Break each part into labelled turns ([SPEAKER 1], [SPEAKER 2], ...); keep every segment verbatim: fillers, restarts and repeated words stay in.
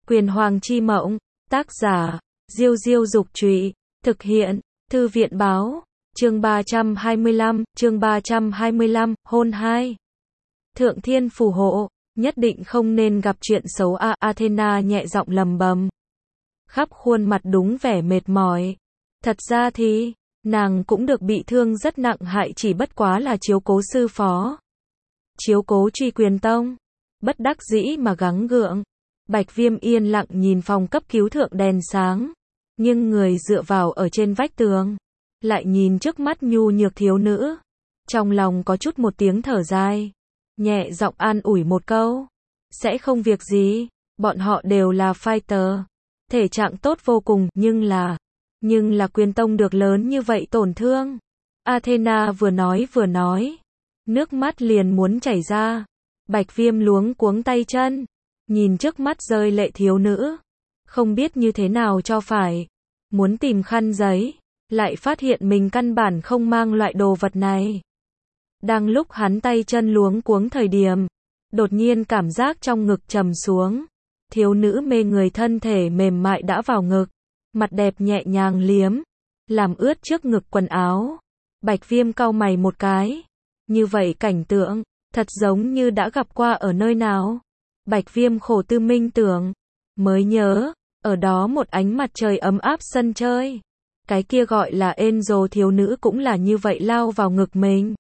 [SPEAKER 1] Quyền Hoàng chi mộng, tác giả, Diêu Diêu Dục Trụy, thực hiện, Thư viện Báo, chương ba trăm hai mươi lăm, chương ba trăm hai mươi lăm, hôn hai. Thượng thiên phù hộ, nhất định không nên gặp chuyện xấu a. Athena nhẹ giọng lầm bầm. Khắp khuôn mặt đúng vẻ mệt mỏi. Thật ra thì, nàng cũng được bị thương rất nặng hại, chỉ bất quá là chiếu cố sư phó. Chiếu cố Truy Quyền Tông. Bất đắc dĩ mà gắng gượng. Bạch Viêm yên lặng nhìn phòng cấp cứu thượng đèn sáng, nhưng người dựa vào ở trên vách tường, lại nhìn trước mắt nhu nhược thiếu nữ. Trong lòng có chút một tiếng thở dài, nhẹ giọng an ủi một câu. Sẽ không việc gì, bọn họ đều là fighter. Thể trạng tốt vô cùng, nhưng là, nhưng là Quyền Tông được lớn như vậy tổn thương. Athena vừa nói vừa nói, nước mắt liền muốn chảy ra. Bạch Viêm luống cuống tay chân, nhìn trước mắt rơi lệ thiếu nữ, không biết như thế nào cho phải. Muốn tìm khăn giấy, lại phát hiện mình căn bản không mang loại đồ vật này. Đang lúc hắn tay chân luống cuống thời điểm, đột nhiên cảm giác trong ngực trầm xuống. Thiếu nữ mê người thân thể mềm mại đã vào ngực, mặt đẹp nhẹ nhàng liếm, làm ướt trước ngực quần áo. Bạch Viêm cau mày một cái, như vậy cảnh tượng, thật giống như đã gặp qua ở nơi nào. Bạch Viêm khổ tư minh tưởng, mới nhớ, ở đó một ánh mặt trời ấm áp sân chơi. Cái kia gọi là Angel thiếu nữ cũng là như vậy lao vào ngực mình.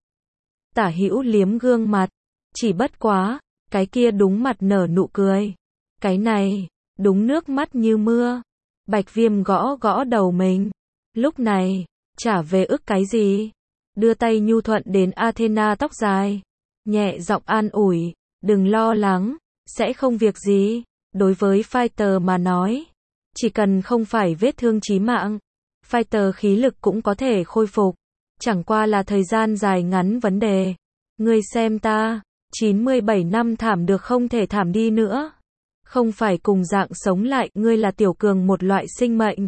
[SPEAKER 1] Tả hữu liếm gương mặt, chỉ bất quá, cái kia đúng mặt nở nụ cười. Cái này, đúng nước mắt như mưa. Bạch Viêm gõ gõ đầu mình. Lúc này, trả về ức cái gì? Đưa tay nhu thuận đến Athena tóc dài, nhẹ giọng an ủi, đừng lo lắng, sẽ không việc gì. Đối với fighter mà nói, chỉ cần không phải vết thương chí mạng, fighter khí lực cũng có thể khôi phục. Chẳng qua là thời gian dài ngắn vấn đề. Ngươi xem ta, chín mươi bảy năm thảm được không thể thảm đi nữa. Không phải cùng dạng sống lại, ngươi là tiểu cường một loại sinh mệnh.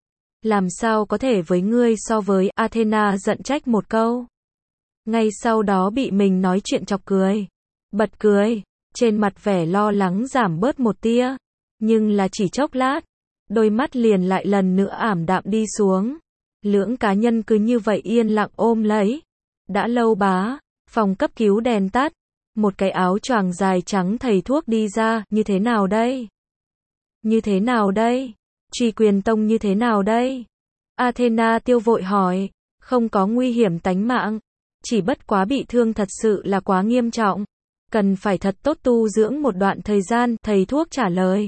[SPEAKER 1] Làm sao có thể với ngươi so với. Athena giận trách một câu. Ngay sau đó bị mình nói chuyện chọc cười. Bật cười, trên mặt vẻ lo lắng giảm bớt một tia. Nhưng là chỉ chốc lát, đôi mắt liền lại lần nữa ảm đạm đi xuống. Lưỡng cá nhân cứ như vậy yên lặng ôm lấy. Đã lâu bá, phòng cấp cứu đèn tắt. Một cái áo choàng dài trắng thầy thuốc đi ra, như thế nào đây? Như thế nào đây? Truy Quyền Tông như thế nào đây? Athena tiêu vội hỏi, không có nguy hiểm tánh mạng, chỉ bất quá bị thương thật sự là quá nghiêm trọng, cần phải thật tốt tu dưỡng một đoạn thời gian, thầy thuốc trả lời.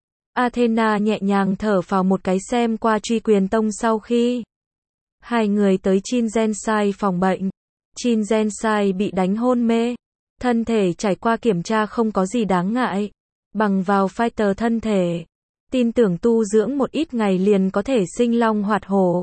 [SPEAKER 1] Athena nhẹ nhàng thở phào một cái. Xem qua Truy Quyền Tông sau khi hai người tới Chingensai phòng bệnh, Chingensai bị đánh hôn mê, thân thể trải qua kiểm tra không có gì đáng ngại, bằng vào fighter thân thể, tin tưởng tu dưỡng một ít ngày liền có thể sinh long hoạt hổ.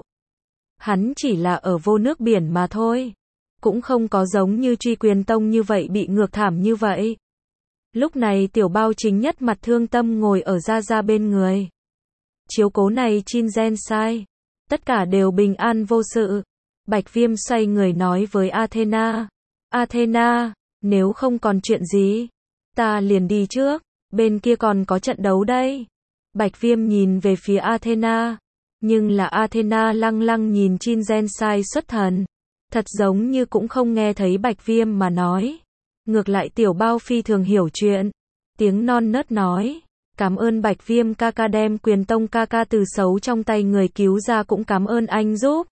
[SPEAKER 1] Hắn chỉ là ở vô nước biển mà thôi, cũng không có giống như Truy Quyền Tông như vậy bị ngược thảm như vậy. Lúc này tiểu bao chính nhất mặt thương tâm ngồi ở Gia Gia bên người. Chiếu cố này Chingensai, tất cả đều bình an vô sự. Bạch Viêm xoay người nói với Athena. Athena, nếu không còn chuyện gì, ta liền đi trước, bên kia còn có trận đấu đây. Bạch Viêm nhìn về phía Athena, nhưng là Athena lăng lăng nhìn Chingensai xuất thần, thật giống như cũng không nghe thấy Bạch Viêm mà nói. Ngược lại tiểu bao phi thường hiểu chuyện, tiếng non nớt nói, cảm ơn Bạch Viêm ca ca đem Quyền Tông ca ca từ xấu trong tay người cứu ra, cũng cảm ơn anh giúp.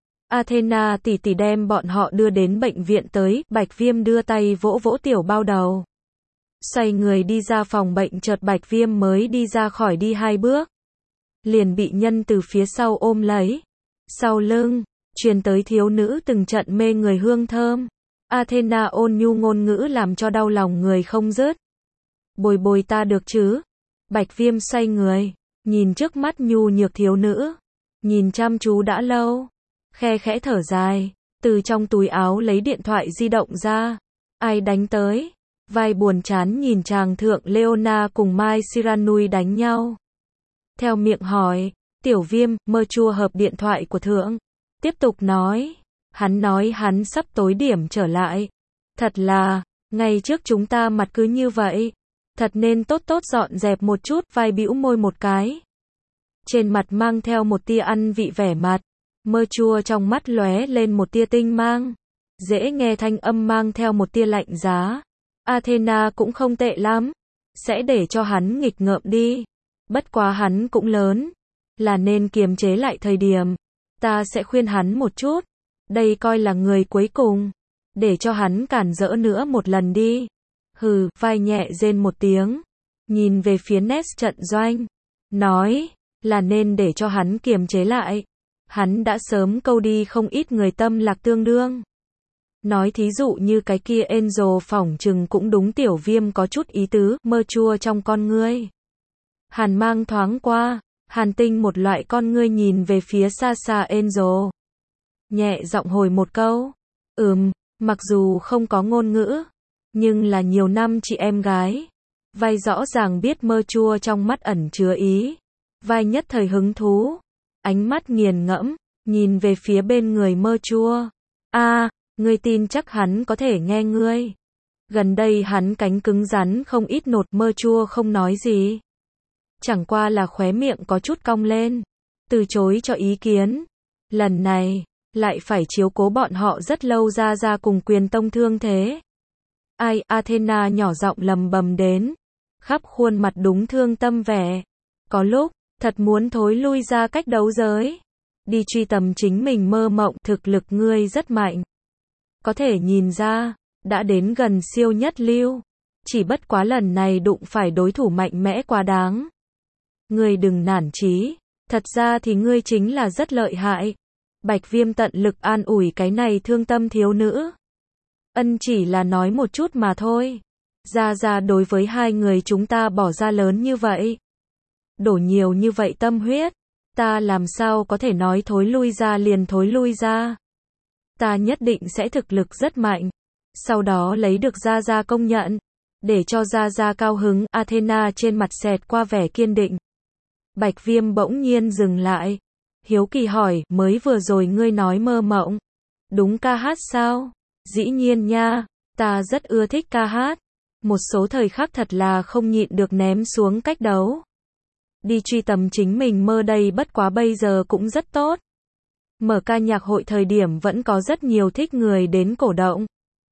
[SPEAKER 1] Athena tỷ tỷ đem bọn họ đưa đến bệnh viện tới. Bạch Viêm đưa tay vỗ vỗ tiểu bao đầu, xoay người đi ra phòng bệnh. Chợt Bạch Viêm mới đi ra khỏi đi hai bước, liền bị nhân từ phía sau ôm lấy. Sau lưng, truyền tới thiếu nữ từng trận mê người hương thơm. Athena ôn nhu ngôn ngữ làm cho đau lòng người không dứt. Bồi bồi ta được chứ? Bạch Viêm xoay người, nhìn trước mắt nhu nhược thiếu nữ, nhìn chăm chú đã lâu, khe khẽ thở dài, từ trong túi áo lấy điện thoại di động ra. Ai đánh tới? Vai buồn chán nhìn chàng thượng Leona cùng Mai Shiranui đánh nhau. Theo miệng hỏi, tiểu Viêm, mơ chua hợp điện thoại của thượng. Tiếp tục nói, hắn nói hắn sắp tối điểm trở lại. Thật là, ngày trước chúng ta mặt cứ như vậy. thật nên tốt tốt dọn dẹp một chút, vai bĩu môi một cái. Trên mặt mang theo một tia ăn vị vẻ mặt, mơ chua trong mắt lóe lên một tia tinh mang, dễ nghe thanh âm mang theo một tia lạnh giá. Athena cũng không tệ lắm, sẽ để cho hắn nghịch ngợm đi. Bất quá hắn cũng lớn, là nên kiềm chế lại thời điểm. Ta sẽ khuyên hắn một chút, đây coi là người cuối cùng, để cho hắn cản rỡ nữa một lần đi. Hừ, vai nhẹ rên một tiếng, nhìn về phía Nest trận doanh, nói, là nên để cho hắn kiềm chế lại. Hắn đã sớm câu đi không ít người tâm lạc tương đương. Nói thí dụ như cái kia Angel phỏng chừng cũng đúng, tiểu viêm có chút ý tứ, mơ chua trong con ngươi. Hàn mang thoáng qua, hàn tinh một loại con ngươi nhìn về phía xa xa Angel. Nhẹ giọng hồi một câu, ừm, mặc dù không có ngôn ngữ, nhưng là nhiều năm chị em gái. Vai rõ ràng biết mơ chua trong mắt ẩn chứa ý. Vai nhất thời hứng thú, ánh mắt nghiền ngẫm, nhìn về phía bên người mơ chua. A, ngươi tin chắc hắn có thể nghe ngươi? Gần đây hắn cánh cứng rắn không ít, nột. Mơ chua không nói gì, chẳng qua là khóe miệng có chút cong lên, từ chối cho ý kiến. Lần này, lại phải chiếu cố bọn họ rất lâu, ra ra cùng Quyền Tông thương thế. Ai, Athena nhỏ giọng lầm bầm đến, khắp khuôn mặt đúng thương tâm vẻ. Có lúc, thật muốn thối lui ra cách đấu giới, đi truy tầm chính mình mơ mộng. Thực lực ngươi rất mạnh, có thể nhìn ra, đã đến gần siêu nhất lưu. Chỉ bất quá lần này đụng phải đối thủ mạnh mẽ quá đáng. Ngươi đừng nản chí, thật ra thì ngươi chính là rất lợi hại. Bạch Viêm tận lực an ủi cái này thương tâm thiếu nữ. Ân, chỉ là nói một chút mà thôi. Ra ra đối với hai người chúng ta bỏ ra lớn như vậy, đổ nhiều như vậy tâm huyết, ta làm sao có thể nói thối lui ra liền thối lui ra. Ta nhất định sẽ thực lực rất mạnh, sau đó lấy được Gia Gia công nhận, để cho Gia Gia cao hứng. Athena trên mặt xẹt qua vẻ kiên định. Bạch Viêm bỗng nhiên dừng lại, hiếu kỳ hỏi, mới vừa rồi ngươi nói mơ mộng, đúng ca hát sao? Dĩ nhiên nha, ta rất ưa thích ca hát, một số thời khắc thật là không nhịn được ném xuống cách đấu. Đi truy tầm chính mình mơ đây, bất quá bây giờ cũng rất tốt. Mở ca nhạc hội thời điểm vẫn có rất nhiều thích người đến cổ động.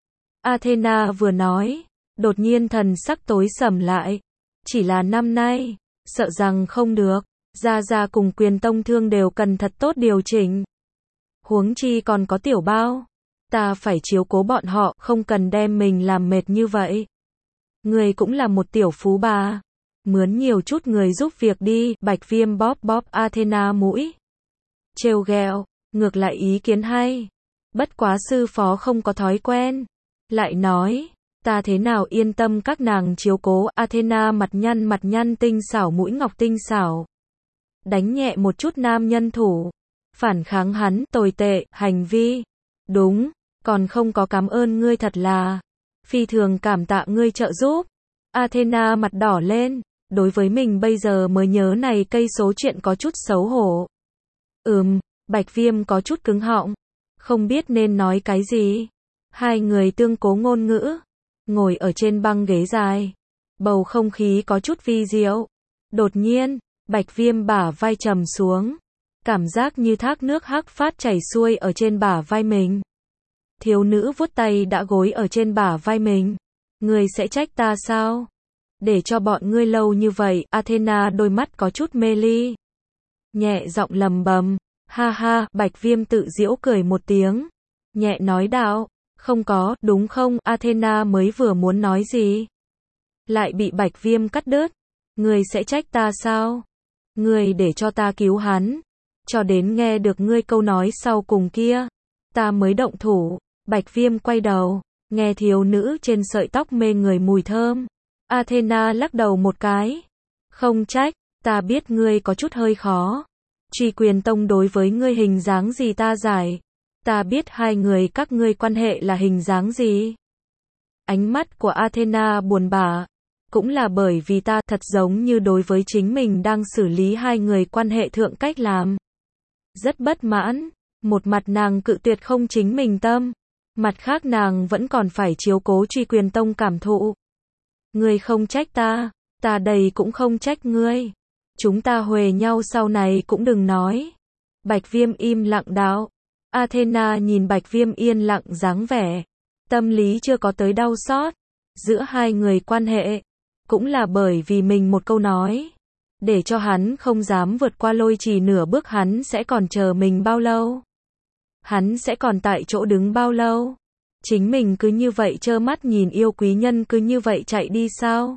[SPEAKER 1] Athena vừa nói, đột nhiên thần sắc tối sầm lại. Chỉ là năm nay, sợ rằng không được. Gia Gia cùng Quyền Tông thương đều cần thật tốt điều chỉnh. Huống chi còn có tiểu bao. Ta phải chiếu cố bọn họ, không cần đem mình làm mệt như vậy. Người cũng là một tiểu phú bà, mướn nhiều chút người giúp việc đi. Bạch Viêm bóp bóp Athena mũi, trêu ghẹo, ngược lại ý kiến hay. Bất quá sư phó không có thói quen. Lại nói, ta thế nào yên tâm các nàng chiếu cố. Athena mặt nhăn mặt nhăn tinh xảo, mũi ngọc tinh xảo, đánh nhẹ một chút nam nhân thủ, phản kháng hắn, tồi tệ, hành vi. Đúng, còn không có cảm ơn ngươi, thật là phi thường cảm tạ ngươi trợ giúp. Athena mặt đỏ lên, đối với mình bây giờ mới nhớ này cây số chuyện có chút xấu hổ. Ừm, Bạch Viêm có chút cứng họng, không biết nên nói cái gì. Hai người tương cố ngôn ngữ, ngồi ở trên băng ghế dài, bầu không khí có chút vi diệu. Đột nhiên, Bạch Viêm bả vai trầm xuống, cảm giác như thác nước hắc phát chảy xuôi ở trên bả vai mình. Thiếu nữ vuốt tay đã gối ở trên bả vai mình. Ngươi sẽ trách ta sao? Để cho bọn ngươi lâu như vậy. Athena đôi mắt có chút mê ly, nhẹ giọng lầm bầm, ha ha. Bạch Viêm tự giễu cười một tiếng, nhẹ nói đạo, không có, đúng không? Athena mới vừa muốn nói gì, lại bị Bạch Viêm cắt đứt. Ngươi sẽ trách ta sao? Ngươi để cho ta cứu hắn, cho đến nghe được ngươi câu nói sau cùng kia, ta mới động thủ. Bạch Viêm quay đầu, nghe thiếu nữ trên sợi tóc mê người mùi thơm. Athena lắc đầu một cái, không trách, ta biết ngươi có chút hơi khó. Truy Quyền Tông đối với ngươi hình dáng gì ta giải, ta biết hai người các ngươi quan hệ là hình dáng gì. Ánh mắt của Athena buồn bã, cũng là bởi vì ta thật giống như đối với chính mình đang xử lý hai người quan hệ thượng cách làm rất bất mãn. Một mặt nàng cự tuyệt không chính mình tâm, mặt khác nàng vẫn còn phải chiếu cố Truy Quyền Tông cảm thụ. Ngươi không trách ta, ta đây cũng không trách ngươi. Chúng ta huề nhau sau này cũng đừng nói. Bạch Viêm im lặng đạo. Athena nhìn Bạch Viêm yên lặng dáng vẻ, tâm lý chưa có tới đau xót. Giữa hai người quan hệ, cũng là bởi vì mình một câu nói, để cho hắn không dám vượt qua lôi trì nửa bước. Hắn sẽ còn chờ mình bao lâu? Hắn sẽ còn tại chỗ đứng bao lâu? Chính mình cứ như vậy trơ mắt nhìn yêu quý nhân cứ như vậy chạy đi sao?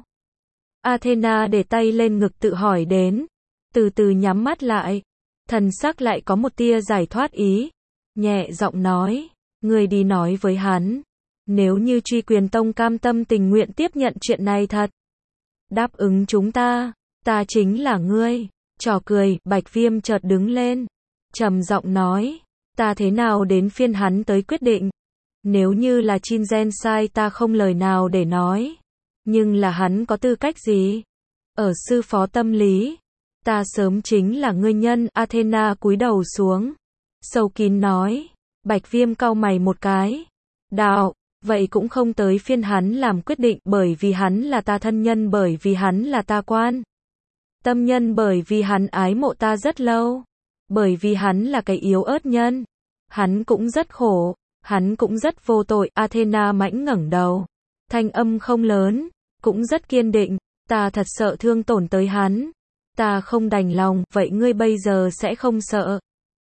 [SPEAKER 1] Athena để tay lên ngực tự hỏi đến, từ từ nhắm mắt lại, thần sắc lại có một tia giải thoát ý, nhẹ giọng nói, ngươi đi nói với hắn, nếu như Truy Quyền Tông cam tâm tình nguyện tiếp nhận chuyện này thật, đáp ứng chúng ta, ta chính là ngươi. Trò cười, Bạch Viêm chợt đứng lên, trầm giọng nói, ta thế nào đến phiên hắn tới quyết định. Nếu như là Chin Gen sai ta không lời nào để nói, nhưng là hắn có tư cách gì? Ở sư phó tâm lý, ta sớm chính là ngươi nhân. Athena cúi đầu xuống, sâu kín nói. Bạch Viêm cau mày một cái, đạo, vậy cũng không tới phiên hắn làm quyết định, bởi vì hắn là ta thân nhân, bởi vì hắn là ta quan tâm nhân, bởi vì hắn ái mộ ta rất lâu, bởi vì hắn là cái yếu ớt nhân. Hắn cũng rất khổ, hắn cũng rất vô tội. Athena mãnh ngẩng đầu, thanh âm không lớn, cũng rất kiên định, ta thật sợ thương tổn tới hắn, ta không đành lòng. Vậy ngươi bây giờ sẽ không sợ?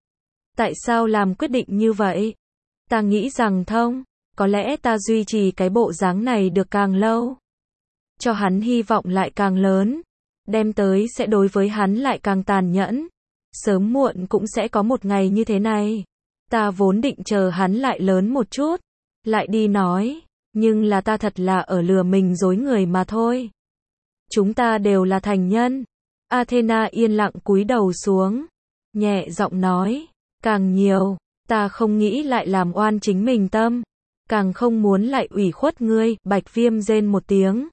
[SPEAKER 1] Tại sao làm quyết định như vậy? Ta nghĩ rằng thông, có lẽ ta duy trì cái bộ dáng này được càng lâu, cho hắn hy vọng lại càng lớn, đem tới sẽ đối với hắn lại càng tàn nhẫn. Sớm muộn cũng sẽ có một ngày như thế này. Ta vốn định chờ hắn lại lớn một chút, lại đi nói, nhưng là ta thật là ở lừa mình dối người mà thôi. Chúng ta đều là thành nhân. Athena yên lặng cúi đầu xuống, nhẹ giọng nói, càng nhiều, ta không nghĩ lại làm oan chính mình tâm, càng không muốn lại ủy khuất ngươi. Bạch Viêm rên một tiếng,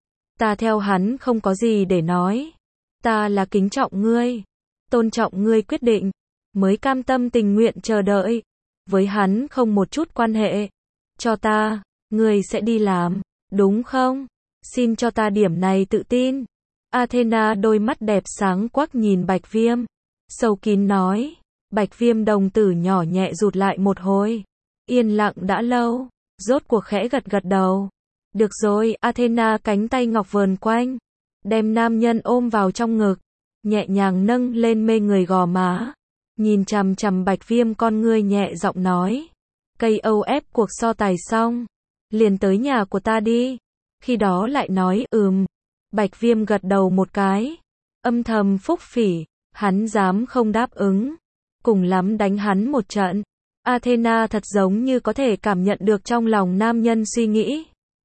[SPEAKER 1] ta theo hắn không có gì để nói, ta là kính trọng ngươi, tôn trọng ngươi quyết định, mới cam tâm tình nguyện chờ đợi, với hắn không một chút quan hệ. Cho ta, ngươi sẽ đi làm, đúng không? Xin cho ta điểm này tự tin. Athena đôi mắt đẹp sáng quắc nhìn Bạch Viêm, sâu kín nói. Bạch Viêm đồng tử nhỏ nhẹ rụt lại một hồi, yên lặng đã lâu, rốt cuộc khẽ gật gật đầu. Được rồi. Athena cánh tay ngọc vờn quanh, đem nam nhân ôm vào trong ngực, nhẹ nhàng nâng lên mê người gò má, nhìn chằm chằm Bạch Viêm con ngươi, nhẹ giọng nói, cây âu ép cuộc so tài xong, liền tới nhà của ta đi, khi đó lại nói. Ừm. Bạch Viêm gật đầu một cái, âm thầm phúc phỉ, hắn dám không đáp ứng, cùng lắm đánh hắn một trận. Athena thật giống như có thể cảm nhận được trong lòng nam nhân suy nghĩ,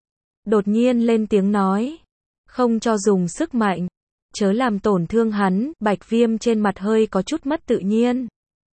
[SPEAKER 1] đột nhiên lên tiếng nói, không cho dùng sức mạnh, chớ làm tổn thương hắn. Bạch Viêm trên mặt hơi có chút mất tự nhiên.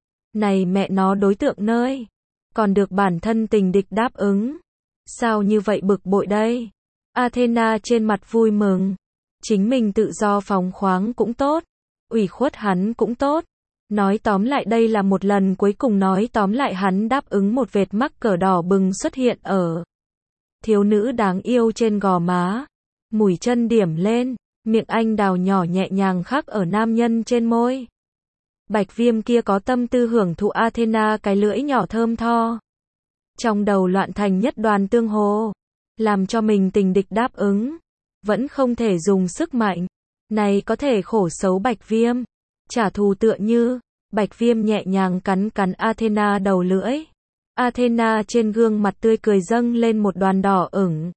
[SPEAKER 1] Này mẹ nó, đối tượng nơi, còn được bản thân tình địch đáp ứng, sao như vậy bực bội đây? Athena trên mặt vui mừng, chính mình tự do phóng khoáng cũng tốt, ủy khuất hắn cũng tốt. Nói tóm lại đây là một lần cuối cùng, nói tóm lại hắn đáp ứng. Một vệt mắc cỡ đỏ bừng xuất hiện ở thiếu nữ đáng yêu trên gò má, mũi chân điểm lên, miệng anh đào nhỏ nhẹ nhàng khắc ở nam nhân trên môi. Bạch Viêm kia có tâm tư hưởng thụ Athena cái lưỡi nhỏ thơm tho, trong đầu loạn thành nhất đoàn tương hồ, làm cho mình tình địch đáp ứng, vẫn không thể dùng sức mạnh, này có thể khổ xấu Bạch Viêm, trả thù tựa như. Bạch Viêm nhẹ nhàng cắn cắn Athena đầu lưỡi. Athena trên gương mặt tươi cười dâng lên một đoàn đỏ ửng,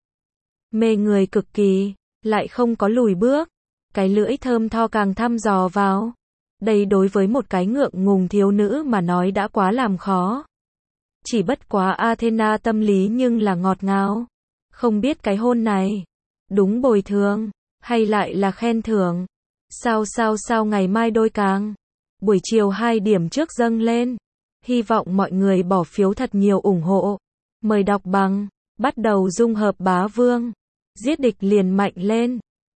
[SPEAKER 1] mê người cực kỳ, lại không có lùi bước, cái lưỡi thơm tho càng thăm dò vào. Đây đối với một cái ngượng ngùng thiếu nữ mà nói đã quá làm khó. Chỉ bất quá Athena tâm lý nhưng là ngọt ngào, không biết cái hôn này đúng bồi thường hay lại là khen thưởng. Sao sao sao ngày mai đôi càng, buổi chiều hai điểm trước dâng lên, hy vọng mọi người bỏ phiếu thật nhiều ủng hộ. Mời đọc bằng, bắt đầu dung hợp bá vương, giết địch liền mạnh lên.